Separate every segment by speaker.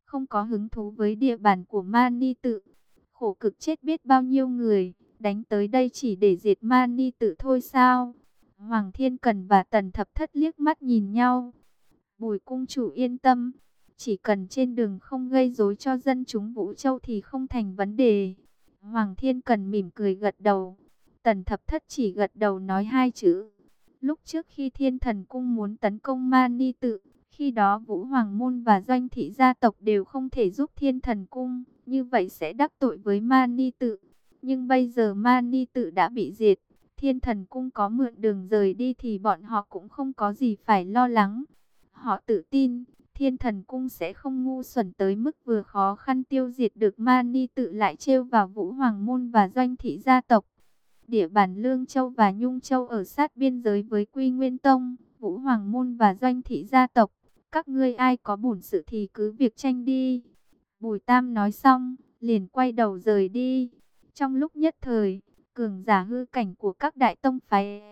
Speaker 1: không có hứng thú với địa bàn của Mani Tự. Khổ cực chết biết bao nhiêu người, đánh tới đây chỉ để diệt Mani Tự thôi sao? Hoàng Thiên Cần và Tần Thập Thất liếc mắt nhìn nhau. Bùi cung chủ yên tâm, chỉ cần trên đường không gây rối cho dân chúng Vũ Châu thì không thành vấn đề. Hoàng Thiên Cần mỉm cười gật đầu. Tần Thập Thất chỉ gật đầu nói hai chữ. Lúc trước khi Thiên Thần Cung muốn tấn công Mani Tự, khi đó Vũ Hoàng Môn và Doanh Thị gia tộc đều không thể giúp Thiên Thần Cung, như vậy sẽ đắc tội với Mani Tự. Nhưng bây giờ Mani Tự đã bị diệt, Thiên Thần Cung có mượn đường rời đi thì bọn họ cũng không có gì phải lo lắng. Họ tự tin, Thiên Thần Cung sẽ không ngu xuẩn tới mức vừa khó khăn tiêu diệt được Mani Tự lại trêu vào Vũ Hoàng Môn và Doanh Thị gia tộc. Địa bàn Lương Châu và Nhung Châu ở sát biên giới với Quy Nguyên Tông, Vũ Hoàng Môn và Doanh Thị gia tộc. Các ngươi ai có bổn sự thì cứ việc tranh đi. Bùi Tam nói xong, liền quay đầu rời đi. Trong lúc nhất thời, cường giả hư cảnh của các đại tông phái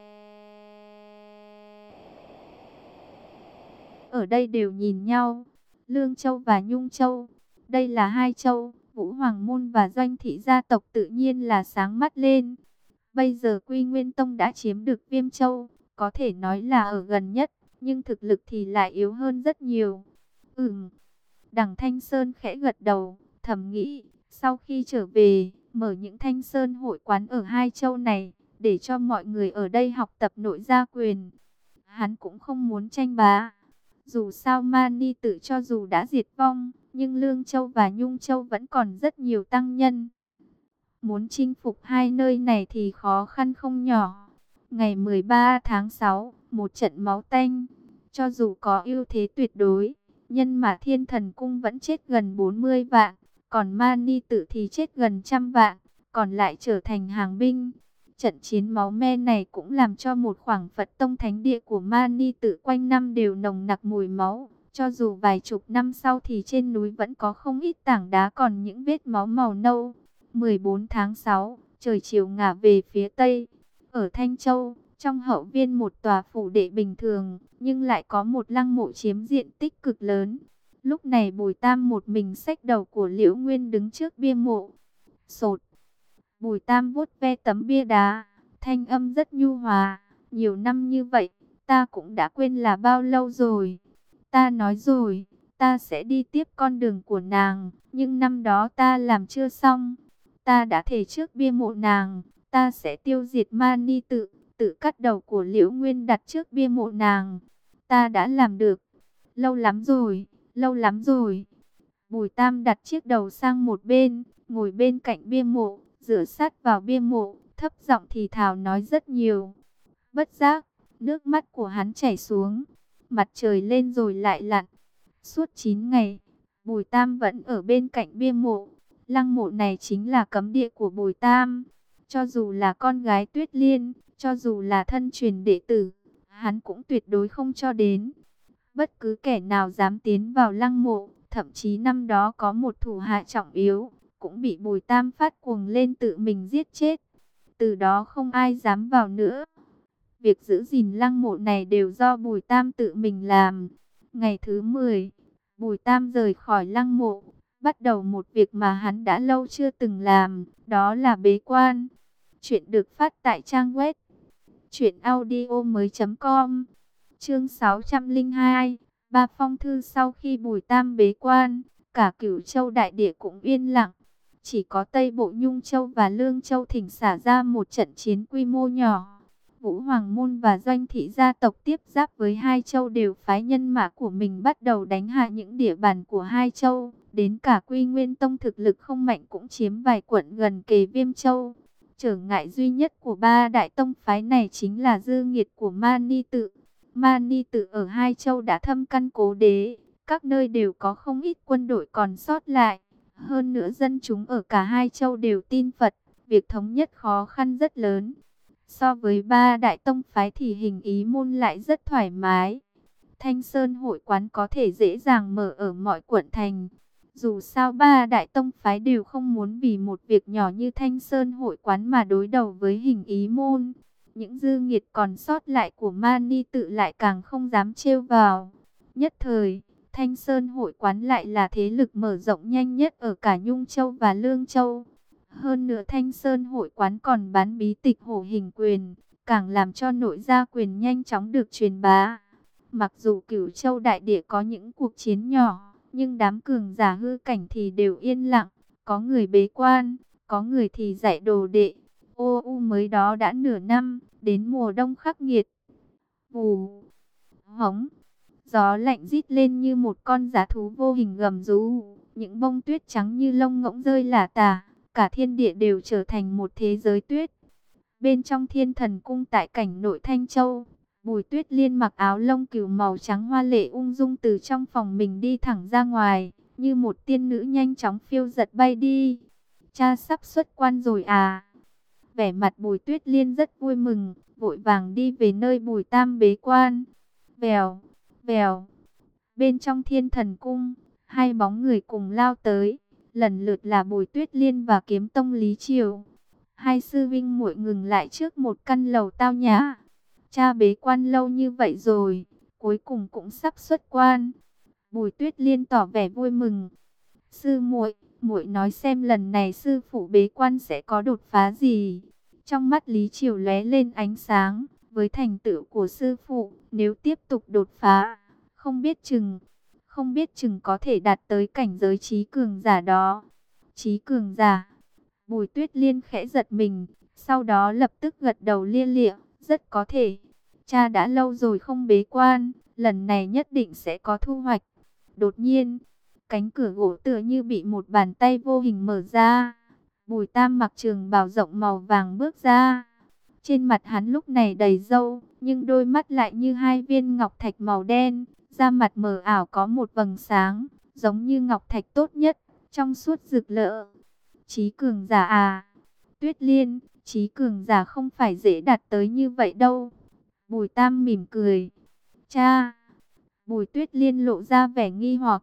Speaker 1: ở đây đều nhìn nhau. Lương Châu và Nhung Châu, đây là hai châu, Vũ Hoàng Môn và Doanh Thị gia tộc tự nhiên là sáng mắt lên. Bây giờ Quy Nguyên Tông đã chiếm được Viêm Châu, có thể nói là ở gần nhất, nhưng thực lực thì lại yếu hơn rất nhiều. Đằng Thanh Sơn khẽ gật đầu, thầm nghĩ, sau khi trở về, mở những Thanh Sơn hội quán ở hai châu này, để cho mọi người ở đây học tập nội gia quyền. Hắn cũng không muốn tranh bá. Dù sao Mani Tự cho dù đã diệt vong, nhưng Lương Châu và Nhung Châu vẫn còn rất nhiều tăng nhân. Muốn chinh phục hai nơi này thì khó khăn không nhỏ. Ngày 13 tháng 6, một trận máu tanh. Cho dù có ưu thế tuyệt đối, nhân mà Thiên Thần Cung vẫn chết gần 40 vạn, còn Mani Tự thì chết gần 100 vạn, còn lại trở thành hàng binh. Trận chiến máu me này cũng làm cho một khoảng Phật tông thánh địa của Mani Tự quanh năm đều nồng nặc mùi máu. Cho dù vài chục năm sau thì trên núi vẫn có không ít tảng đá còn những vết máu màu nâu. 14 tháng 6, trời chiều ngả về phía tây. Ở Thanh Châu, trong hậu viên một tòa phủ đệ bình thường, nhưng lại có một lăng mộ chiếm diện tích cực lớn. Lúc này Bùi Tam một mình xách đầu của Liễu Nguyên đứng trước bia mộ. Sột. Bùi Tam vuốt ve tấm bia đá, thanh âm rất nhu hòa. Nhiều năm như vậy, ta cũng đã quên là bao lâu rồi. Ta nói rồi, ta sẽ đi tiếp con đường của nàng, nhưng năm đó ta làm chưa xong. Ta đã thề trước bia mộ nàng, ta sẽ tiêu diệt Mani Tự, tự cắt đầu của Liễu Nguyên đặt trước bia mộ nàng. Ta đã làm được. Lâu lắm rồi, lâu lắm rồi. Bùi Tam đặt chiếc đầu sang một bên, ngồi bên cạnh bia mộ, dựa sát vào bia mộ, thấp giọng thì thào nói rất nhiều. Bất giác, nước mắt của hắn chảy xuống. Mặt trời lên rồi lại lặn. Suốt 9 ngày, Bùi Tam vẫn ở bên cạnh bia mộ. Lăng mộ này chính là cấm địa của Bùi Tam. Cho dù là con gái Tuyết Liên, cho dù là thân truyền đệ tử, hắn cũng tuyệt đối không cho đến. Bất cứ kẻ nào dám tiến vào lăng mộ, thậm chí năm đó có một thủ hạ trọng yếu, cũng bị Bùi Tam phát cuồng lên tự mình giết chết. Từ đó không ai dám vào nữa. Việc giữ gìn lăng mộ này đều do Bùi Tam tự mình làm. Ngày thứ 10, Bùi Tam rời khỏi lăng mộ, bắt đầu một việc mà hắn đã lâu chưa từng làm, đó là bế quan. Chuyện được phát tại trang web truyệnaudiomoi.com. Chương 602, Ba phong thư. Sau khi Bùi Tam bế quan, cả Cửu Châu đại địa cũng yên lặng. Chỉ có Tây Bộ Nhung Châu và Lương Châu thỉnh xả ra một trận chiến quy mô nhỏ. Vũ Hoàng Môn và Doanh Thị gia tộc tiếp giáp với hai châu đều phái nhân mã của mình bắt đầu đánh hạ những địa bàn của hai châu. Đến cả Quy Nguyên Tông thực lực không mạnh cũng chiếm vài quận gần kề Viêm Châu. Trở ngại duy nhất của ba đại tông phái này chính là dư nghiệt của Mani Tự. Mani Tự ở hai châu đã thâm căn cố đế, các nơi đều có không ít quân đội còn sót lại. Hơn nữa dân chúng ở cả hai châu đều tin Phật, việc thống nhất khó khăn rất lớn. So với ba đại tông phái thì Hình Ý môn lại rất thoải mái. Thanh Sơn hội quán có thể dễ dàng mở ở mọi quận thành. Dù sao ba đại tông phái đều không muốn vì một việc nhỏ như Thanh Sơn hội quán mà đối đầu với Hình Ý môn. Những dư nghiệt còn sót lại của Mani Tự lại càng không dám trêu vào. Nhất thời, Thanh Sơn hội quán lại là thế lực mở rộng nhanh nhất ở cả Nhung Châu và Lương Châu. Hơn nữa Thanh Sơn hội quán còn bán bí tịch Hổ Hình Quyền, càng làm cho nội gia quyền nhanh chóng được truyền bá. Mặc dù Cửu Châu đại địa có những cuộc chiến nhỏ, nhưng đám cường giả hư cảnh thì đều yên lặng, có người bế quan, có người thì dạy đồ đệ. Ô u mới đó đã nửa năm, đến mùa đông khắc nghiệt. Vù, hống, gió lạnh rít lên như một con dã thú vô hình gầm rú, những bông tuyết trắng như lông ngỗng rơi lả tả, cả thiên địa đều trở thành một thế giới tuyết. Bên trong Thiên Thần Cung tại cảnh nội Thanh Châu, Bùi Tuyết Liên mặc áo lông cừu màu trắng hoa lệ ung dung từ trong phòng mình đi thẳng ra ngoài, như một tiên nữ nhanh chóng phiêu giật bay đi. Cha sắp xuất quan rồi à? Vẻ mặt Bùi Tuyết Liên rất vui mừng, vội vàng đi về nơi Bùi Tam bế quan. Vèo, vèo, bên trong Thiên Thần Cung, hai bóng người cùng lao tới, lần lượt là Bùi Tuyết Liên và Kiếm Tông Lý Triều. Hai sư vinh muội ngừng lại trước một căn lầu tao nhã. Cha bế quan lâu như vậy rồi, cuối cùng cũng sắp xuất quan. Bùi Tuyết Liên tỏ vẻ vui mừng. Sư muội, muội nói xem lần này sư phụ bế quan sẽ có đột phá gì? Trong mắt Lý Triều lóe lên ánh sáng, với thành tựu của sư phụ, nếu tiếp tục đột phá, không biết chừng có thể đạt tới cảnh giới trí cường giả đó. Trí cường giả? Bùi Tuyết Liên khẽ giật mình, sau đó lập tức gật đầu lia lịa, rất có thể. Cha đã lâu rồi không bế quan, lần này nhất định sẽ có thu hoạch. Đột nhiên, cánh cửa gỗ tựa như bị một bàn tay vô hình mở ra. Bùi Tam mặc trường bào rộng màu vàng bước ra. Trên mặt hắn lúc này đầy râu, nhưng đôi mắt lại như hai viên ngọc thạch màu đen. Da mặt mờ ảo có một vầng sáng, giống như ngọc thạch tốt nhất, trong suốt rực rỡ. Chí cường giả à? Tuyết Liên, chí cường giả không phải dễ đạt tới như vậy đâu. Bùi Tam mỉm cười. Cha! Bùi Tuyết Liên lộ ra vẻ nghi hoặc.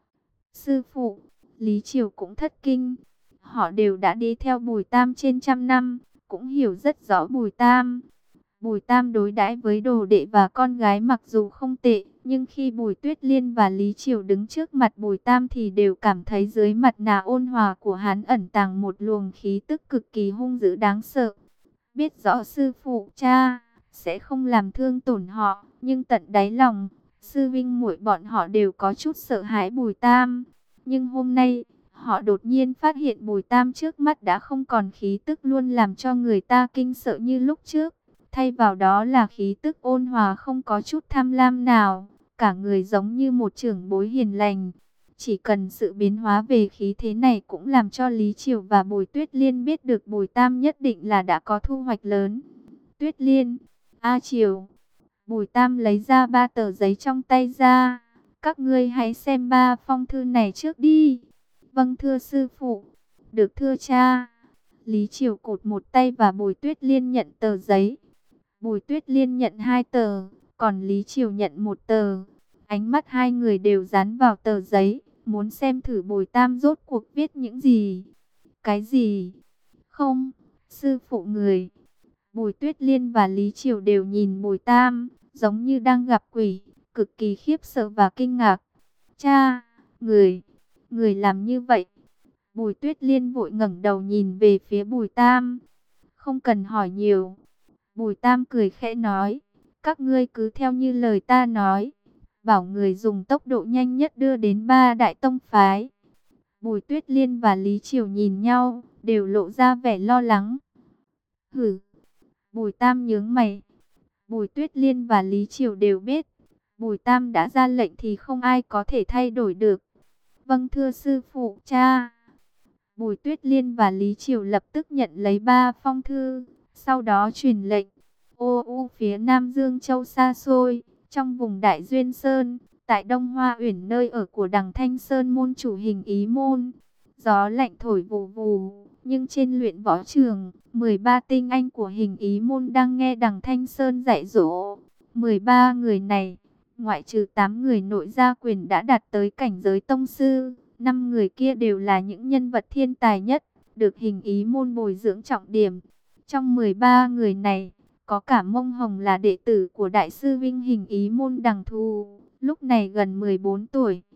Speaker 1: Sư phụ, Lý Triều cũng thất kinh. Họ đều đã đi theo Bùi Tam trên trăm năm, cũng hiểu rất rõ Bùi Tam. Bùi Tam đối đãi với đồ đệ và con gái mặc dù không tệ, nhưng khi Bùi Tuyết Liên và Lý Triều đứng trước mặt Bùi Tam thì đều cảm thấy dưới mặt nạ ôn hòa của hắn ẩn tàng một luồng khí tức cực kỳ hung dữ đáng sợ. Biết rõ sư phụ cha sẽ không làm thương tổn họ, nhưng tận đáy lòng, sư vinh muội bọn họ đều có chút sợ hãi Bùi Tam. Nhưng hôm nay, họ đột nhiên phát hiện Bùi Tam trước mắt đã không còn khí tức luôn làm cho người ta kinh sợ như lúc trước. Thay vào đó là khí tức ôn hòa không có chút tham lam nào, cả người giống như một trưởng bối hiền lành. Chỉ cần sự biến hóa về khí thế này cũng làm cho Lý Triều và Bùi Tuyết Liên biết được Bùi Tam nhất định là đã có thu hoạch lớn. Tuyết Liên, A Triều, Bùi Tam lấy ra 3 tờ giấy trong tay ra. Các ngươi hãy xem 3 phong thư này trước đi. Vâng thưa sư phụ. Được thưa cha. Lý Triều cụt một tay và Bùi Tuyết Liên nhận tờ giấy. Bùi Tuyết Liên nhận 2 tờ, còn Lý Triều nhận 1 tờ. Ánh mắt hai người đều dán vào tờ giấy, muốn xem thử Bùi Tam rốt cuộc viết những gì. Cái gì? Không, sư phụ người. Bùi Tuyết Liên và Lý Triều đều nhìn Bùi Tam, giống như đang gặp quỷ, cực kỳ khiếp sợ và kinh ngạc. Cha, người làm như vậy. Bùi Tuyết Liên vội ngẩng đầu nhìn về phía Bùi Tam. Không cần hỏi nhiều. Bùi Tam cười khẽ nói, các ngươi cứ theo như lời ta nói, bảo người dùng tốc độ nhanh nhất đưa đến 3 đại tông phái. Bùi Tuyết Liên và Lý Triều nhìn nhau, đều lộ ra vẻ lo lắng. Hử! Bùi Tam nhướng mày. Bùi Tuyết Liên và Lý Triều đều biết, Bùi Tam đã ra lệnh thì không ai có thể thay đổi được. Vâng thưa sư phụ cha. Bùi Tuyết Liên và Lý Triều lập tức nhận lấy 3 phong thư, sau đó truyền lệnh. Ô u phía Nam Dương Châu xa xôi, trong vùng Đại Duyên Sơn, tại Đông Hoa Uyển nơi ở của Đằng Thanh Sơn môn chủ Hình Ý môn. Gió lạnh thổi vù vù, nhưng trên luyện võ trường, 13 tinh anh của Hình Ý môn đang nghe Đằng Thanh Sơn dạy dỗ. 13 người này, ngoại trừ 8 người nội gia quyền đã đạt tới cảnh giới tông sư, 5 người kia đều là những nhân vật thiên tài nhất, được Hình Ý môn bồi dưỡng trọng điểm. Trong 13 người này, có cả Mông Hồng là đệ tử của Đại sư Vinh Hình Ý môn Đằng Thù, lúc này gần 14 tuổi.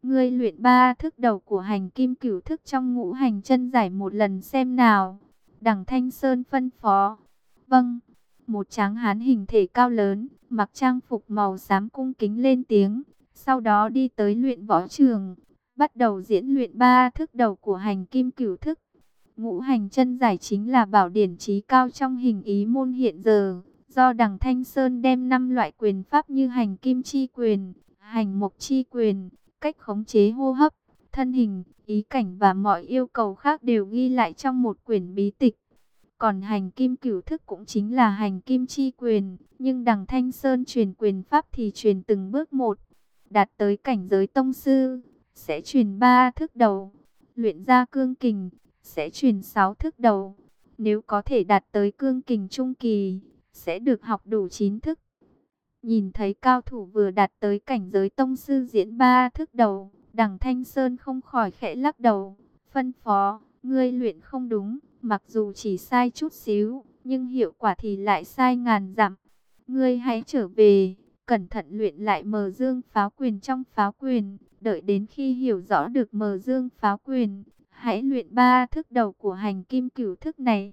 Speaker 1: ngươi luyện 3 thức đầu của hành kim cửu thức trong ngũ hành chân giải một lần xem nào. Đằng Thanh Sơn phân phó. Vâng. Một tráng hán hình thể cao lớn, mặc trang phục màu xám cung kính lên tiếng. Sau đó đi tới luyện võ trường, bắt đầu diễn luyện 3 thức đầu của hành kim cửu thức. Ngũ hành chân giải chính là bảo điển chí cao trong hình ý môn hiện giờ. Do đằng Thanh Sơn đem 5 loại quyền pháp như hành kim chi quyền, hành mộc chi quyền, cách khống chế hô hấp, thân hình, ý cảnh và mọi yêu cầu khác đều ghi lại trong một quyển bí tịch. Còn hành kim cửu thức cũng chính là hành kim chi quyền, nhưng đằng Thanh Sơn truyền quyền pháp thì truyền từng bước một. Đạt tới cảnh giới tông sư, sẽ truyền 3 thức đầu. Luyện ra cương kình, sẽ truyền 6 thức đầu. Nếu có thể đạt tới cương kình trung kỳ, sẽ được học đủ 9 thức. Nhìn thấy cao thủ vừa đạt tới cảnh giới tông sư diễn 3 thức đầu, đằng Thanh Sơn không khỏi khẽ lắc đầu, phân phó, ngươi luyện không đúng, mặc dù chỉ sai chút xíu, nhưng hiệu quả thì lại sai ngàn dặm. Ngươi hãy trở về, cẩn thận luyện lại mờ dương pháo quyền trong pháo quyền, đợi đến khi hiểu rõ được mờ dương pháo quyền, hãy luyện 3 thức đầu của hành kim cửu thức này.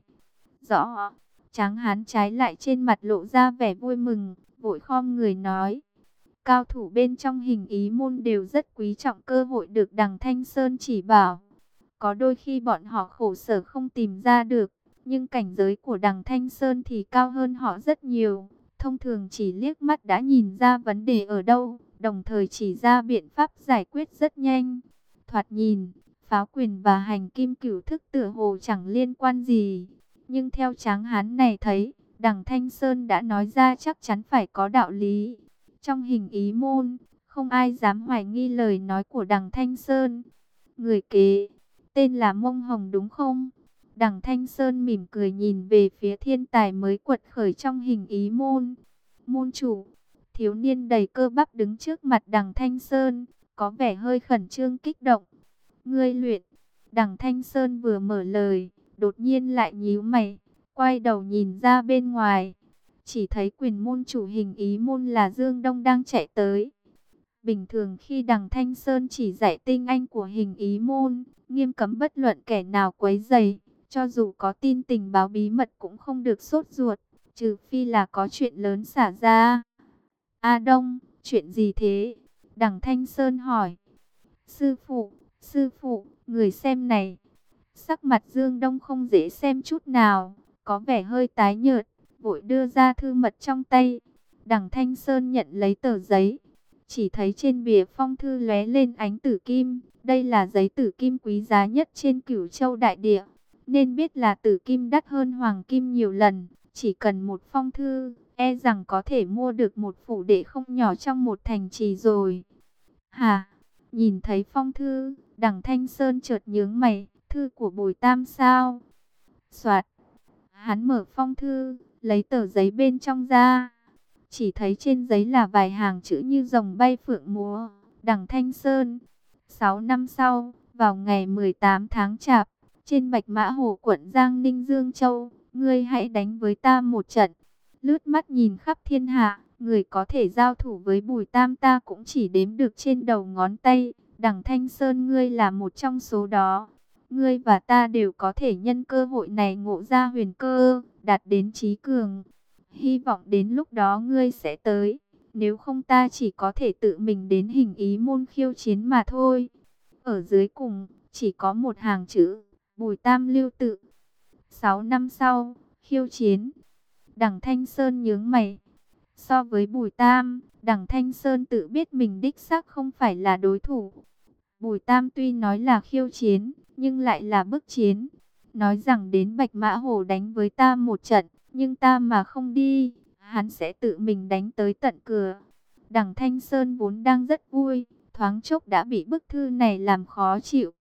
Speaker 1: Rõ. Tráng hán trái lại trên mặt lộ ra vẻ vui mừng, vội khom người nói. Cao thủ bên trong hình ý môn đều rất quý trọng cơ hội được đằng Thanh Sơn chỉ bảo. Có đôi khi bọn họ khổ sở không tìm ra được, nhưng cảnh giới của đằng Thanh Sơn thì cao hơn họ rất nhiều. Thông thường chỉ liếc mắt đã nhìn ra vấn đề ở đâu, đồng thời chỉ ra biện pháp giải quyết rất nhanh. Thoạt nhìn, pháo quyền và hành kim cửu thức tựa hồ chẳng liên quan gì. Nhưng theo tráng hán này thấy, đằng Thanh Sơn đã nói ra chắc chắn phải có đạo lý. Trong hình ý môn, không ai dám hoài nghi lời nói của đằng Thanh Sơn. Người kế, tên là Mông Hồng đúng không? Đằng Thanh Sơn mỉm cười nhìn về phía thiên tài mới quật khởi trong hình ý môn. Môn chủ, thiếu niên đầy cơ bắp đứng trước mặt đằng Thanh Sơn, có vẻ hơi khẩn trương kích động. Ngươi luyện, đằng Thanh Sơn vừa mở lời, đột nhiên lại nhíu mày, quay đầu nhìn ra bên ngoài. Chỉ thấy quyền môn chủ hình ý môn là Dương Đông đang chạy tới. Bình thường khi đằng Thanh Sơn chỉ dạy tinh anh của hình ý môn, nghiêm cấm bất luận kẻ nào quấy rầy, cho dù có tin tình báo bí mật cũng không được sốt ruột, trừ phi là có chuyện lớn xả ra. A Đông, chuyện gì thế? Đằng Thanh Sơn hỏi. Sư phụ, người xem này. Sắc mặt Dương Đông không dễ xem chút nào, có vẻ hơi tái nhợt, vội đưa ra thư mật trong tay. Đằng Thanh Sơn nhận lấy tờ giấy, chỉ thấy trên bìa phong thư lóe lên ánh tử kim. Đây là giấy tử kim quý giá nhất trên Cửu Châu đại địa, nên biết là tử kim đắt hơn hoàng kim nhiều lần. Chỉ cần một phong thư, e rằng có thể mua được một phủ đệ không nhỏ trong một thành trì rồi. Hả? Nhìn thấy phong thư, đằng Thanh Sơn chợt nhướng mày. Thư của Bùi Tam sao? Soạt. Hắn mở phong thư, lấy tờ giấy bên trong ra. Chỉ thấy trên giấy là vài hàng chữ như rồng bay phượng múa. Đằng Thanh Sơn. 6 năm sau, vào ngày 18 tháng Chạp, trên Bạch Mã Hồ quận Giang Ninh Dương Châu, ngươi hãy đánh với ta một trận. Lướt mắt nhìn khắp thiên hạ, người có thể giao thủ với Bùi Tam ta cũng chỉ đếm được trên đầu ngón tay. Đằng Thanh Sơn ngươi là một trong số đó. Ngươi và ta đều có thể nhân cơ hội này ngộ ra huyền cơ, đạt đến trí cường. Hy vọng đến lúc đó ngươi sẽ tới. Nếu không ta chỉ có thể tự mình đến hình ý môn khiêu chiến mà thôi. Ở dưới cùng, chỉ có một hàng chữ, Bùi Tam lưu tự. 6 năm sau, khiêu chiến. Đằng Thanh Sơn nhướng mày. So với Bùi Tam, đằng Thanh Sơn tự biết mình đích xác không phải là đối thủ. Bùi Tam tuy nói là khiêu chiến, nhưng lại là bức chiến. Nói rằng đến Bạch Mã Hồ đánh với ta một trận, nhưng ta mà không đi, hắn sẽ tự mình đánh tới tận cửa. Đằng Thanh Sơn vốn đang rất vui, thoáng chốc đã bị bức thư này làm khó chịu.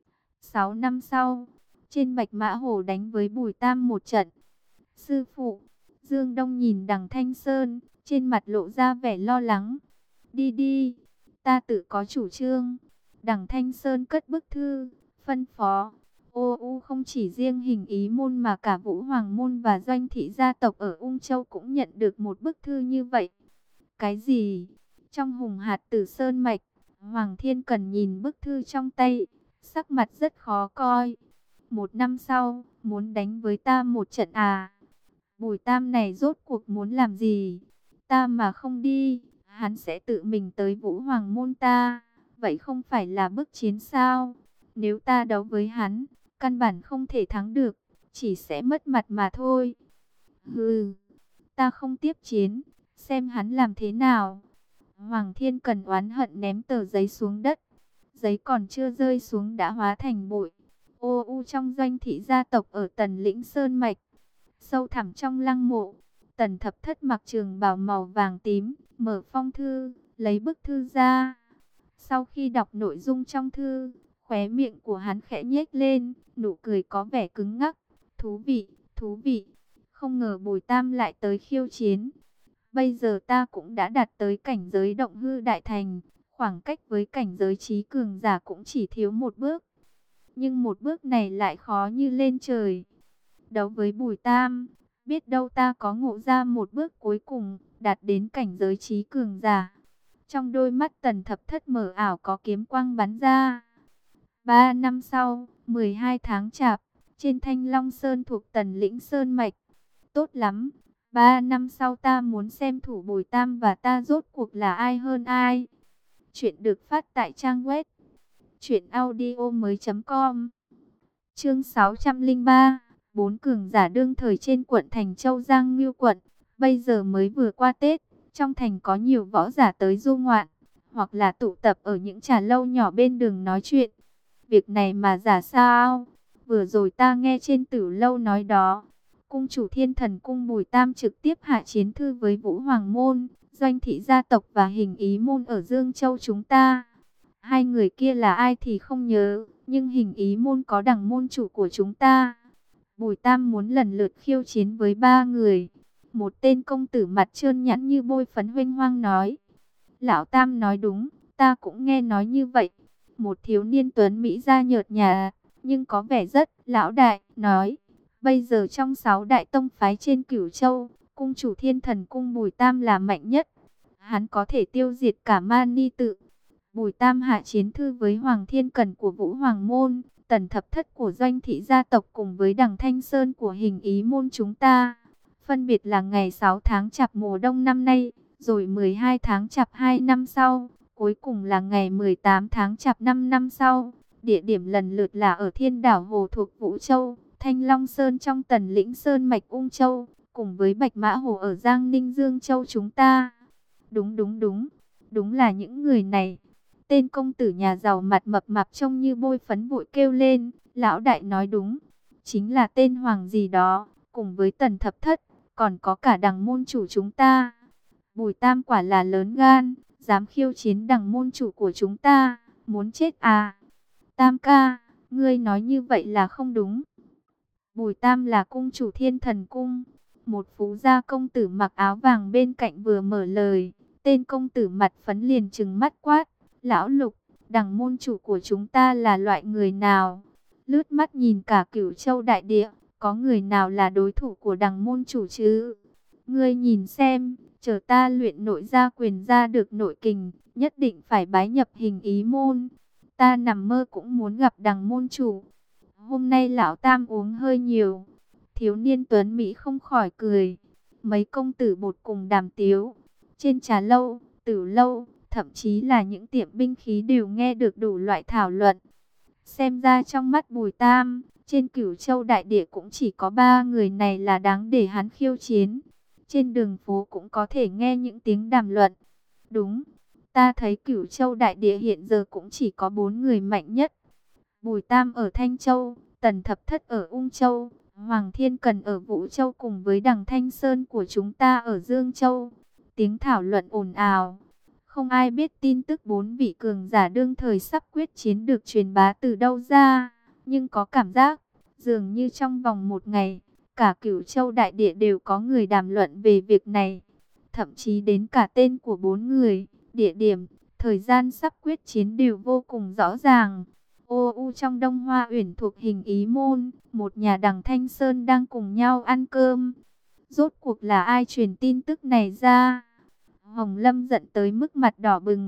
Speaker 1: 6 năm sau, trên Bạch Mã Hồ đánh với Bùi Tam một trận. Sư phụ, Dương Đông nhìn đằng Thanh Sơn, trên mặt lộ ra vẻ lo lắng. Đi đi, ta tự có chủ trương. Đằng Thanh Sơn cất bức thư, phân phó. Không chỉ riêng hình ý môn mà cả Vũ Hoàng môn và doanh thị gia tộc ở Ung Châu cũng nhận được một bức thư như vậy. Cái gì? Trong Hùng Hạt Tử Sơn Mạch, Hoàng Thiên Cần nhìn bức thư trong tay, sắc mặt rất khó coi. 1 năm sau, muốn đánh với ta một trận à? Bùi Tam này rốt cuộc muốn làm gì? Ta mà không đi, hắn sẽ tự mình tới Vũ Hoàng môn ta. Vậy không phải là bức chiến sao? Nếu ta đấu với hắn, căn bản không thể thắng được, chỉ sẽ mất mặt mà thôi. Hừ, ta không tiếp chiến, xem hắn làm thế nào. Hoàng Thiên Cần oán hận ném tờ giấy xuống đất. Giấy còn chưa rơi xuống đã hóa thành bụi. Ô u trong doanh thị gia tộc ở Tần Lĩnh Sơn Mạch. Sâu thẳm trong lăng mộ, Tần Thập Thất mặc trường bào màu vàng tím, mở phong thư, lấy bức thư ra. Sau khi đọc nội dung trong thư, khóe miệng của hắn khẽ nhếch lên, nụ cười có vẻ cứng ngắc. Thú vị, thú vị. Không ngờ Bùi Tam lại tới khiêu chiến. Bây giờ ta cũng đã đạt tới cảnh giới động hư đại thành, khoảng cách với cảnh giới trí cường giả cũng chỉ thiếu một bước. Nhưng một bước này lại khó như lên trời. Đấu với Bùi Tam, biết đâu ta có ngộ ra một bước cuối cùng, đạt đến cảnh giới trí cường giả. Trong đôi mắt Tần Thập Thất mờ ảo có kiếm quang bắn ra. 3 năm sau, 12 tháng Chạp, trên Thanh Long Sơn thuộc Tần Lĩnh Sơn Mạch. Tốt lắm, 3 năm sau ta muốn xem thủ Bùi Tam và ta rốt cuộc là ai hơn ai. Chuyện được phát tại trang web truyệnaudiomoi.com. Chương 603, 4 cường giả đương thời trên quận Thành Châu Giang Ngưu quận. Bây giờ mới vừa qua Tết, trong thành có nhiều võ giả tới du ngoạn, hoặc là tụ tập ở những trà lâu nhỏ bên đường nói chuyện. Việc này mà giả sao? Vừa rồi ta nghe trên Tử Lâu nói đó, cung chủ Thiên Thần cung Bùi Tam trực tiếp hạ chiến thư với Vũ Hoàng môn, doanh thị gia tộc và Hình Ý môn ở Dương Châu chúng ta. Hai người kia là ai thì không nhớ, nhưng Hình Ý môn có đẳng môn chủ của chúng ta. Bùi Tam muốn lần lượt khiêu chiến với 3 người. Một tên công tử mặt trơn nhẵn như bôi phấn huênh hoang nói. Lão Tam nói đúng, ta cũng nghe nói như vậy. Một thiếu niên tuấn Mỹ da nhợt nhạt, nhưng có vẻ rất lão đại, nói. Bây giờ trong 6 đại tông phái trên Cửu Châu, cung chủ Thiên Thần cung Bùi Tam là mạnh nhất. Hắn có thể tiêu diệt cả Mani tự. Bùi Tam hạ chiến thư với Hoàng Thiên Cần của Vũ Hoàng môn, Tần Thập Thất của doanh thị gia tộc cùng với Đằng Thanh Sơn của Hình Ý môn chúng ta. Phân biệt là ngày 6 tháng Chạp mùa đông năm nay, rồi 12 tháng Chạp 2 năm sau, cuối cùng là ngày 18 tháng Chạp 5 năm sau. Địa điểm lần lượt là ở Thiên Đảo Hồ thuộc Vũ Châu, Thanh Long Sơn trong Tần Lĩnh Sơn Mạch Ung Châu, cùng với Bạch Mã Hồ ở Giang Ninh Dương Châu chúng ta. Đúng đúng đúng, đúng là những người này. Tên công tử nhà giàu mặt mập mạp trông như bôi phấn vội kêu lên, lão đại nói đúng, chính là tên Hoàng gì đó, cùng với Tần Thập Thất, còn có cả Đằng môn chủ chúng ta. Bùi Tam quả là lớn gan, dám khiêu chiến Đằng môn chủ của chúng ta, muốn chết à? Tam ca, ngươi nói như vậy là không đúng. Bùi Tam là cung chủ Thiên Thần cung. Một phú gia công tử mặc áo vàng bên cạnh vừa mở lời, tên công tử mặt phấn liền trừng mắt quát. Lão Lục, Đằng môn chủ của chúng ta là loại người nào? Lướt mắt nhìn cả Cửu Châu đại địa, có người nào là đối thủ của Đằng môn chủ chứ? Ngươi nhìn xem, chờ ta luyện nội gia quyền ra được nội kình, nhất định phải bái nhập Hình Ý môn. Ta nằm mơ cũng muốn gặp Đằng môn chủ. Hôm nay lão Tam uống hơi nhiều. Thiếu niên tuấn Mỹ không khỏi cười. Mấy công tử bột cùng đàm tiếu. Trên trà lâu, tử lâu, thậm chí là những tiệm binh khí đều nghe được đủ loại thảo luận. Xem ra trong mắt Bùi Tam, trên Cửu Châu đại địa cũng chỉ có 3 người này là đáng để hắn khiêu chiến. Trên đường phố cũng có thể nghe những tiếng đàm luận. Đúng, ta thấy Cửu Châu đại địa hiện giờ cũng chỉ có 4 người mạnh nhất. Bùi Tam ở Thanh Châu, Tần Thập Thất ở Ung Châu, Hoàng Thiên Cần ở Vũ Châu cùng với Đằng Thanh Sơn của chúng ta ở Dương Châu. Tiếng thảo luận ồn ào. Không ai biết tin tức 4 vị cường giả đương thời sắp quyết chiến được truyền bá từ đâu ra. Nhưng có cảm giác, dường như trong vòng 1 ngày, cả Cửu Châu đại địa đều có người đàm luận về việc này. Thậm chí đến cả tên của 4 người, địa điểm, thời gian sắp quyết chiến đều vô cùng rõ ràng. Ô u trong Đông Hoa Uyển thuộc Hình Ý môn, một nhà Đằng Thanh Sơn đang cùng nhau ăn cơm. Rốt cuộc là ai truyền tin tức này ra? Hồng Lâm giận tới mức mặt đỏ bừng.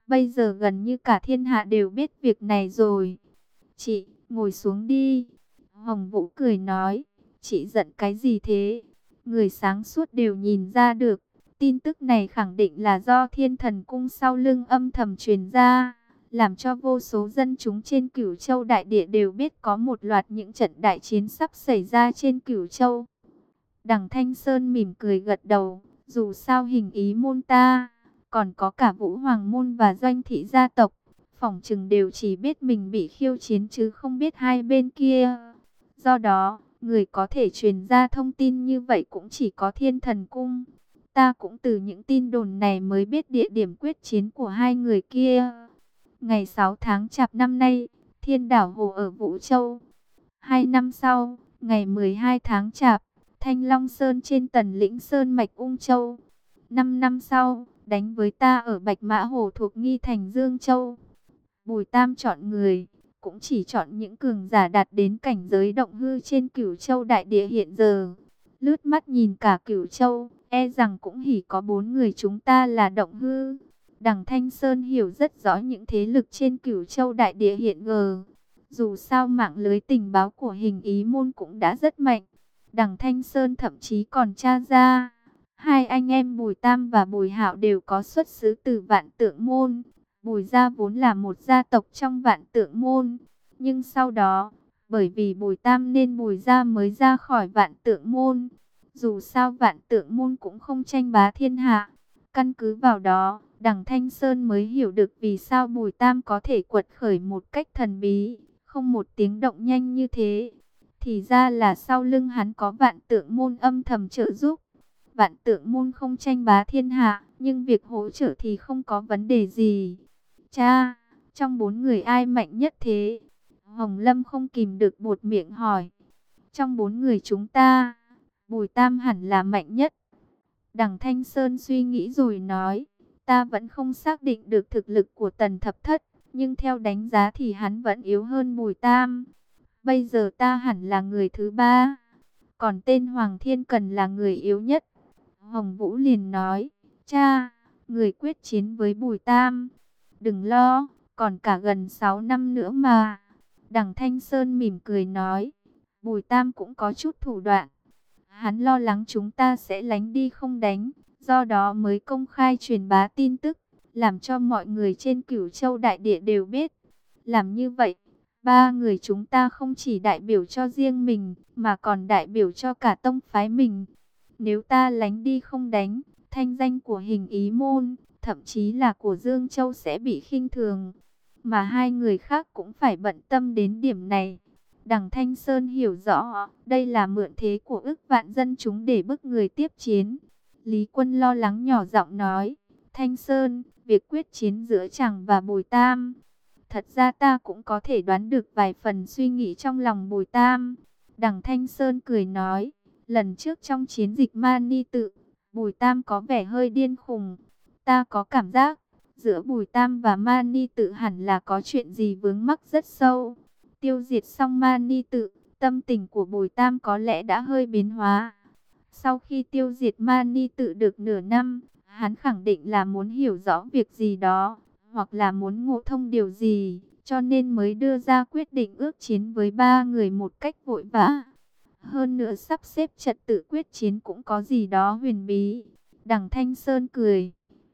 Speaker 1: Bây giờ gần như cả thiên hạ đều biết việc này rồi. Chị, ngồi xuống đi. Hồng Vũ cười nói, chị giận cái gì thế? Người sáng suốt đều nhìn ra được. Tin tức này khẳng định là do Thiên Thần Cung sau lưng âm thầm truyền ra, làm cho vô số dân chúng trên Cửu Châu đại địa đều biết có một loạt những trận đại chiến sắp xảy ra trên Cửu Châu. Đằng Thanh Sơn mỉm cười gật đầu, dù sao Hình Ý môn ta, còn có cả Vũ Hoàng môn và Doanh thị gia tộc, phỏng chừng đều chỉ biết mình bị khiêu chiến chứ không biết hai bên kia. Do đó, người có thể truyền ra thông tin như vậy cũng chỉ có Thiên Thần Cung. Ta cũng từ những tin đồn này mới biết địa điểm quyết chiến của hai người kia. Ngày 6 tháng Chạp năm nay, Thiên Đảo Hồ ở Vũ Châu. 2 năm sau, ngày 12 tháng Chạp, Thanh Long Sơn trên Tần Lĩnh Sơn mạch Ung Châu. 5 năm sau, đánh với ta ở Bạch Mã Hồ thuộc Nghi Thành Dương Châu. Bùi Tam chọn người, cũng chỉ chọn những cường giả đạt đến cảnh giới động hư trên Cửu Châu đại địa hiện giờ. Lướt mắt nhìn cả Cửu Châu, e rằng cũng chỉ có 4 người chúng ta là động hư. Đằng Thanh Sơn hiểu rất rõ những thế lực trên Cửu Châu đại địa hiện giờ. Dù sao mạng lưới tình báo của Hình Ý môn cũng đã rất mạnh. Đằng Thanh Sơn thậm chí còn tra ra, hai anh em Bùi Tam và Bùi Hạo đều có xuất xứ từ Vạn Tượng môn. Bùi gia vốn là một gia tộc trong Vạn Tượng môn, nhưng sau đó, bởi vì Bùi Tam nên Bùi gia mới ra khỏi Vạn Tượng môn. Dù sao Vạn Tượng môn cũng không tranh bá thiên hạ. Căn cứ vào đó, đằng Thanh Sơn mới hiểu được vì sao Bùi Tam có thể quật khởi một cách thần bí, không một tiếng động nhanh như thế. Thì ra là sau lưng hắn có Vạn Tượng môn âm thầm trợ giúp. Vạn Tượng môn không tranh bá thiên hạ, nhưng việc hỗ trợ thì không có vấn đề gì. Cha, trong 4 người ai mạnh nhất thế? Hồng Lâm không kìm được buột miệng hỏi. Trong 4 người chúng ta, Bùi Tam hẳn là mạnh nhất. Đằng Thanh Sơn suy nghĩ rồi nói, ta vẫn không xác định được thực lực của Tần Thập Thất, nhưng theo đánh giá thì hắn vẫn yếu hơn Bùi Tam. Bây giờ ta hẳn là người thứ 3, còn tên Hoàng Thiên Cần là người yếu nhất. Hồng Vũ liền nói, cha, người quyết chiến với Bùi Tam. Đừng lo, còn cả gần 6 năm nữa mà. Đằng Thanh Sơn mỉm cười nói, Bùi Tam cũng có chút thủ đoạn. Hắn lo lắng chúng ta sẽ lánh đi không đánh, do đó mới công khai truyền bá tin tức, làm cho mọi người trên Cửu Châu đại địa đều biết. Làm như vậy, 3 người chúng ta không chỉ đại biểu cho riêng mình, mà còn đại biểu cho cả tông phái mình. Nếu ta lánh đi không đánh, thanh danh của Hình Ý môn, thậm chí là của Dương Châu sẽ bị khinh thường. Mà hai người khác cũng phải bận tâm đến điểm này. Đằng Thanh Sơn hiểu rõ, đây là mượn thế của ức vạn dân chúng để bức người tiếp chiến. Lý Quân lo lắng nhỏ giọng nói, Thanh Sơn, việc quyết chiến giữa chàng và Bùi Tam. Thật ra ta cũng có thể đoán được vài phần suy nghĩ trong lòng Bùi Tam. Đằng Thanh Sơn cười nói, lần trước trong chiến dịch Mani Tự, Bùi Tam có vẻ hơi điên khùng. Ta có cảm giác, giữa Bùi Tam và Mani Tự hẳn là có chuyện gì vướng mắc rất sâu. Tiêu diệt xong Mani Tự, tâm tình của Bùi Tam có lẽ đã hơi biến hóa. Sau khi tiêu diệt Mani Tự được nửa năm, hắn khẳng định là muốn hiểu rõ việc gì đó, hoặc là muốn ngộ thông điều gì, cho nên mới đưa ra quyết định ước chiến với 3 người một cách vội vã. Hơn nữa sắp xếp trật tự quyết chiến cũng có gì đó huyền bí. Đằng Thanh Sơn cười.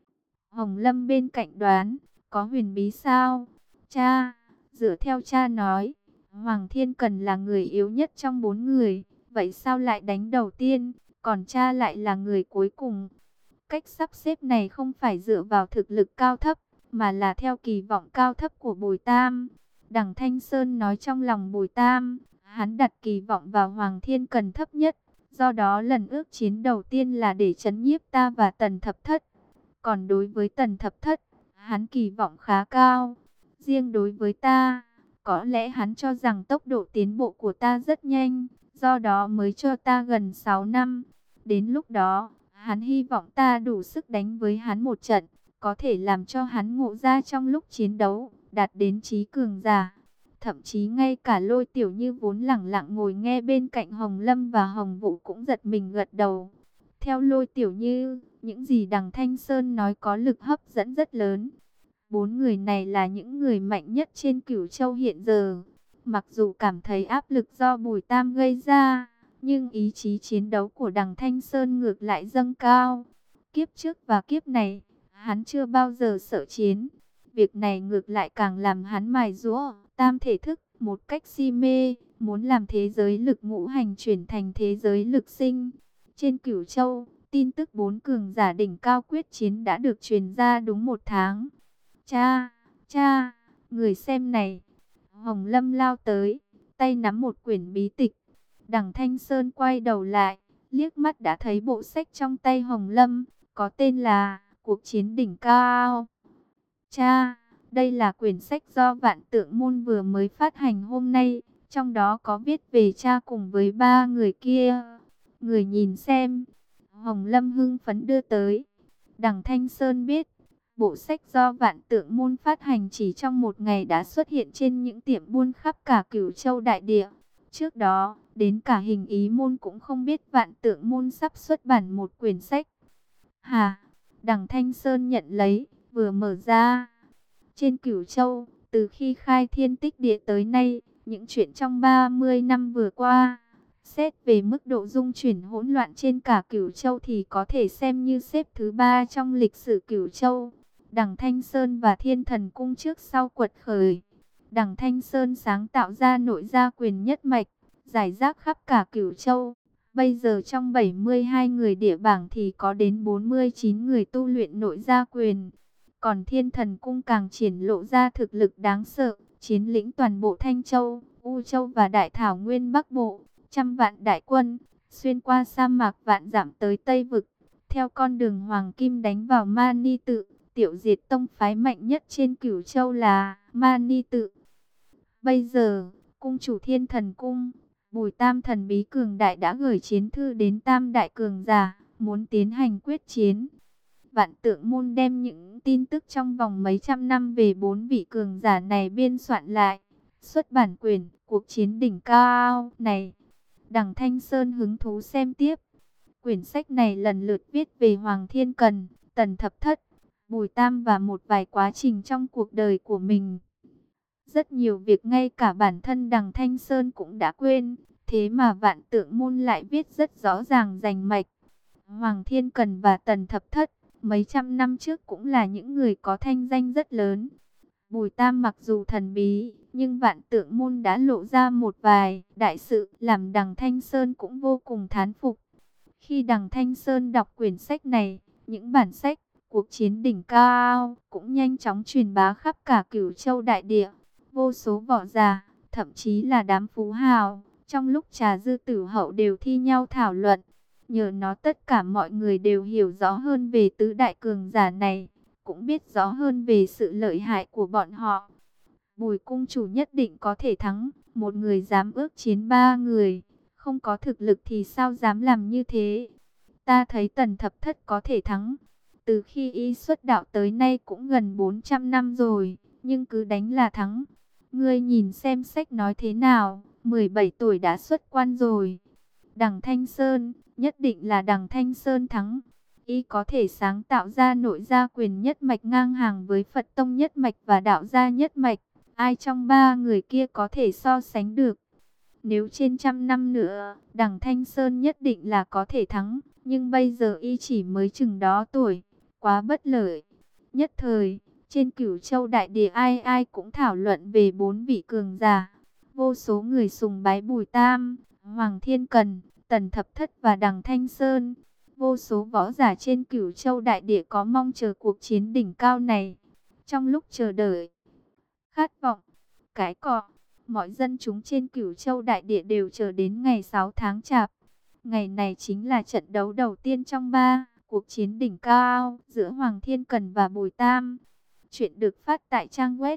Speaker 1: Hồng Lâm bên cạnh đoán, có huyền bí sao? Cha, dựa theo cha nói, Hoàng Thiên Cần là người yếu nhất trong 4 người. Vậy sao lại đánh đầu tiên, còn cha lại là người cuối cùng? Cách sắp xếp này không phải dựa vào thực lực cao thấp, mà là theo kỳ vọng cao thấp của Bùi Tam. Đằng Thanh Sơn nói trong lòng Bùi Tam, hắn đặt kỳ vọng vào Hoàng Thiên Cần thấp nhất. Do đó lần ước chiến đầu tiên là để trấn nhiếp ta và Tần Thập Thất. Còn đối với Tần Thập Thất, hắn kỳ vọng khá cao. Riêng đối với ta, có lẽ hắn cho rằng tốc độ tiến bộ của ta rất nhanh, do đó mới cho ta gần 6 năm. Đến lúc đó, hắn hy vọng ta đủ sức đánh với hắn một trận, có thể làm cho hắn ngộ ra trong lúc chiến đấu, đạt đến trí cường giả. Thậm chí ngay cả Lôi Tiểu Như vốn lẳng lặng ngồi nghe bên cạnh Hồng Lâm và Hồng Vũ cũng giật mình gật đầu. Theo Lôi Tiểu Như, những gì đằng Thanh Sơn nói có lực hấp dẫn rất lớn. 4 người này là những người mạnh nhất trên Cửu Châu hiện giờ. Mặc dù cảm thấy áp lực do Bùi Tam gây ra, nhưng ý chí chiến đấu của Đằng Thanh Sơn ngược lại dâng cao. Kiếp trước và kiếp này, hắn chưa bao giờ sợ chiến. Việc này ngược lại càng làm hắn mài giũa tam thể thức một cách si mê, muốn làm thế giới lực ngũ hành chuyển thành thế giới lực sinh. Trên Cửu Châu, tin tức 4 cường giả đỉnh cao quyết chiến đã được truyền ra đúng 1 tháng. Cha, người xem này. Hồng Lâm lao tới, tay nắm một quyển bí tịch. Đằng Thanh Sơn quay đầu lại, liếc mắt đã thấy bộ sách trong tay Hồng Lâm, có tên là Cuộc chiến đỉnh cao. Cha, đây là quyển sách do Vạn Tượng Môn vừa mới phát hành hôm nay, trong đó có viết về cha cùng với 3 người kia. Người nhìn xem. Hồng Lâm hưng phấn đưa tới. Đằng Thanh Sơn biết, bộ sách do Vạn Tượng Môn phát hành chỉ trong 1 ngày đã xuất hiện trên những tiệm buôn khắp cả Cửu Châu đại địa. Trước đó, đến cả Hình Ý Môn cũng không biết Vạn Tượng Môn sắp xuất bản một quyển sách. Hà, Đằng Thanh Sơn nhận lấy, vừa mở ra. Trên Cửu Châu, từ khi khai thiên tích địa tới nay, những chuyện trong 30 năm vừa qua, xét về mức độ dung chuyển hỗn loạn trên cả Cửu Châu thì có thể xem như xếp thứ 3 trong lịch sử Cửu Châu. Đằng Thanh Sơn và Thiên Thần Cung trước sau quật khởi. Đằng Thanh Sơn sáng tạo ra nội gia quyền nhất mạch, giải rác khắp cả Cửu Châu. Bây giờ trong 72 người địa bảng thì có đến 49 người tu luyện nội gia quyền. Còn Thiên Thần Cung càng triển lộ ra thực lực đáng sợ, chiếm lĩnh toàn bộ Thanh Châu, U Châu và Đại Thảo Nguyên Bắc Bộ. Trăm vạn đại quân, xuyên qua sa mạc vạn dặm tới Tây Vực, theo con đường Hoàng Kim đánh vào Mani Tự, tiểu diệt tông phái mạnh nhất trên Cửu Châu là Mani Tự. Bây giờ, cung chủ Thiên Thần Cung, Bùi Tam thần bí cường đại đã gửi chiến thư đến Tam đại cường giả, muốn tiến hành quyết chiến. Vạn Tượng Môn đem những tin tức trong vòng mấy trăm năm về 4 vị cường giả này biên soạn lại, xuất bản quyển Cuộc chiến đỉnh cao này. Đằng Thanh Sơn hứng thú xem tiếp. Quyển sách này lần lượt viết về Hoàng Thiên Cần, Tần Thập Thất, Bùi Tam và một vài quá trình trong cuộc đời của mình. Rất nhiều việc ngay cả bản thân Đằng Thanh Sơn cũng đã quên, thế mà Vạn Tượng Môn lại viết rất rõ ràng rành mạch. Hoàng Thiên Cần và Tần Thập Thất, mấy trăm năm trước cũng là những người có thanh danh rất lớn. Bùi Tam mặc dù thần bí, nhưng Vạn Tượng Môn đã lộ ra một vài đại sự làm Đằng Thanh Sơn cũng vô cùng thán phục. Khi Đằng Thanh Sơn đọc quyển sách này, những bản sách Cuộc chiến đỉnh cao cũng nhanh chóng truyền bá khắp cả Cửu Châu đại địa. Vô số võ giả, thậm chí là đám phú hào, trong lúc trà dư tử hậu đều thi nhau thảo luận. Nhờ nó tất cả mọi người đều hiểu rõ hơn về tứ đại cường giả này, cũng biết rõ hơn về sự lợi hại của bọn họ. Bùi cung chủ nhất định có thể thắng, một người dám ước chiến 3 người, không có thực lực thì sao dám làm như thế. Ta thấy Tần Thập Thất có thể thắng, từ khi y xuất đạo tới nay cũng gần 400 năm rồi, nhưng cứ đánh là thắng. Ngươi nhìn xem sách nói thế nào, 17 tuổi đã xuất quan rồi. Đằng Thanh Sơn, nhất định là Đằng Thanh Sơn thắng. Y có thể sáng tạo ra nội gia quyền nhất mạch ngang hàng với Phật tông nhất mạch và đạo gia nhất mạch. Ai trong 3 người kia có thể so sánh được? Nếu trên 100 năm nữa, Đằng Thanh Sơn nhất định là có thể thắng. Nhưng bây giờ y chỉ mới chừng đó tuổi, quá bất lợi. Nhất thời, trên Cửu Châu đại địa ai ai cũng thảo luận về 4 vị cường giả. Vô số người sùng bái Bùi Tam, Hoàng Thiên Cần, Tần Thập Thất và Đằng Thanh Sơn. Vô số võ giả trên Cửu Châu đại địa có mong chờ cuộc chiến đỉnh cao này. Trong lúc chờ đợi, khát vọng, cái cọ, mọi dân chúng trên Cửu Châu đại địa đều chờ đến ngày 6 tháng Chạp. Ngày này chính là trận đấu đầu tiên trong 3 cuộc chiến đỉnh cao giữa Hoàng Thiên Cần và Bùi Tam. Chuyện được phát tại trang web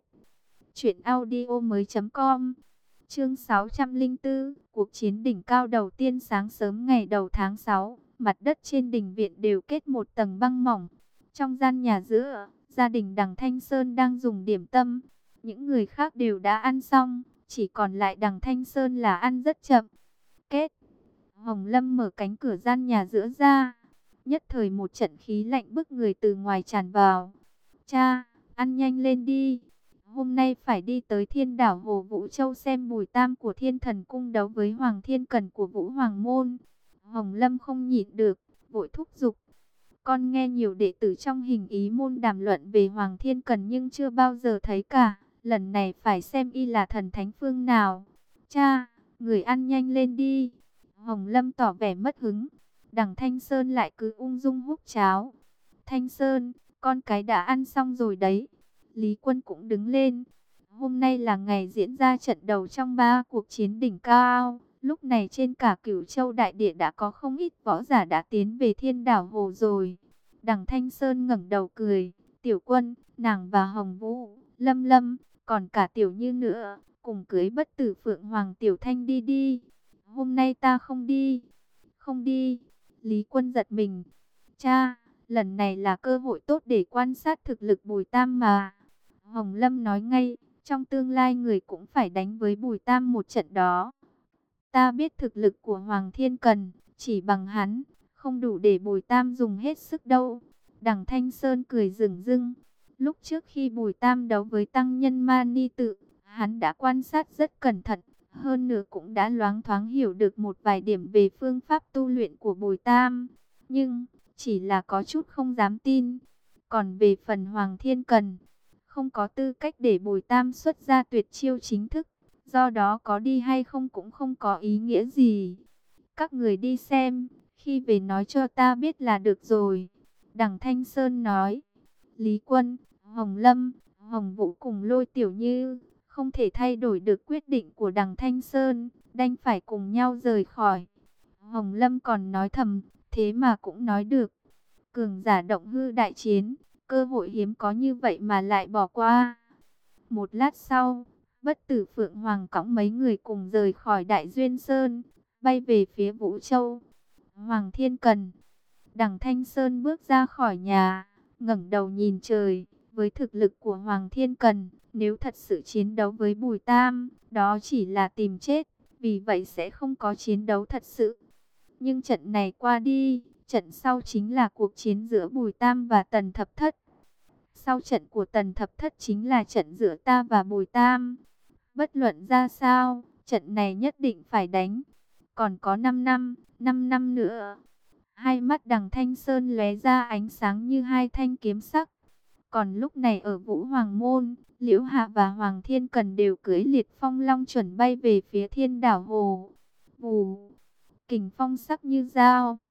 Speaker 1: truyệnaudiomoi.com. Chương 604, cuộc chiến đỉnh cao đầu tiên. Sáng sớm ngày đầu tháng 6, mặt đất trên đình viện đều kết một tầng băng mỏng. Trong gian nhà giữa, gia đình Đằng Thanh Sơn đang dùng điểm tâm. Những người khác đều đã ăn xong, chỉ còn lại Đằng Thanh Sơn là ăn rất chậm. Kết. Hồng Lâm mở cánh cửa gian nhà giữa ra. Nhất thời một trận khí lạnh bức người từ ngoài tràn vào. Cha, ăn nhanh lên đi. Hôm nay phải đi tới Thiên Đảo Hồ Vũ Châu xem Bùi Tam của Thiên Thần Cung đấu với Hoàng Thiên Cần của Vũ Hoàng Môn. Hồng Lâm không nhịn được, vội thúc giục. Con nghe nhiều đệ tử trong Hình Ý môn đàm luận về Hoàng Thiên Cần nhưng chưa bao giờ thấy cả. Lần này phải xem y là thần thánh phương nào. Cha, người ăn nhanh lên đi. Hồng Lâm tỏ vẻ mất hứng. Đằng Thanh Sơn lại cứ ung dung húp cháo. Thanh Sơn, con cái đã ăn xong rồi đấy. Lý Quân cũng đứng lên. Hôm nay là ngày diễn ra trận đầu trong 3 cuộc chiến đỉnh cao. Lúc này trên cả Cửu Châu đại địa đã có không ít võ giả đã tiến về Thiên Đảo Hồ rồi. Đằng Thanh Sơn ngẩng đầu cười. Tiểu Quân, nàng và Hồng Vũ, Lâm Lâm, còn cả Tiểu Như nữa, cùng cưới Bất Tử Phượng Hoàng Tiểu Thanh đi đi. Hôm nay ta không đi. Không đi. Lý Quân giật mình. Cha, lần này là cơ hội tốt để quan sát thực lực Bùi Tam mà. Hồng Lâm nói ngay, trong tương lai người cũng phải đánh với Bùi Tam một trận đó. Ta biết thực lực của Hoàng Thiên Cần, chỉ bằng hắn, không đủ để Bùi Tam dùng hết sức đâu. Đằng Thanh Sơn cười rừng rưng. Lúc trước khi Bùi Tam đấu với tăng nhân Mani Tự, hắn đã quan sát rất cẩn thận. Hơn nữa cũng đã loáng thoáng hiểu được một vài điểm về phương pháp tu luyện của Bùi Tam. Nhưng, chỉ là có chút không dám tin. Còn về phần Hoàng Thiên Cần, không có tư cách để Bùi Tam xuất ra tuyệt chiêu chính thức. Do đó có đi hay không cũng không có ý nghĩa gì. Các người đi xem, khi về nói cho ta biết là được rồi. Đằng Thanh Sơn nói. Lý Quân, Hồng Lâm, Hồng Vũ cùng Lôi Tiểu Như không thể thay đổi được quyết định của đằng Thanh Sơn, đành phải cùng nhau rời khỏi. Hồng Lâm còn nói thầm, thế mà cũng nói được. Cường giả động hư đại chiến, cơ hội hiếm có như vậy mà lại bỏ qua. Một lát sau, Bất Tử Phượng Hoàng cõng mấy người cùng rời khỏi Đại Duyên Sơn, bay về phía Vũ Châu. Hoàng Thiên Cần, đằng Thanh Sơn bước ra khỏi nhà, ngẩng đầu nhìn trời. Với thực lực của Hoàng Thiên Cần, nếu thật sự chiến đấu với Bùi Tam, đó chỉ là tìm chết, vì vậy sẽ không có chiến đấu thật sự. Nhưng trận này qua đi, trận sau chính là cuộc chiến giữa Bùi Tam và Tần Thập Thất. Sau trận của Tần Thập Thất chính là trận giữa ta và Bùi Tam. Bất luận ra sao, trận này nhất định phải đánh. Còn có 5 năm nữa. Hai mắt đằng Thanh Sơn lóe ra ánh sáng như hai thanh kiếm sắc. Còn lúc này ở Vũ Hoàng Môn, Liễu Hạ và Hoàng Thiên Cần đều cưỡi Liệt Phong Long chuẩn bay về phía Thiên Đảo Hồ. Vù, kình phong sắc như dao,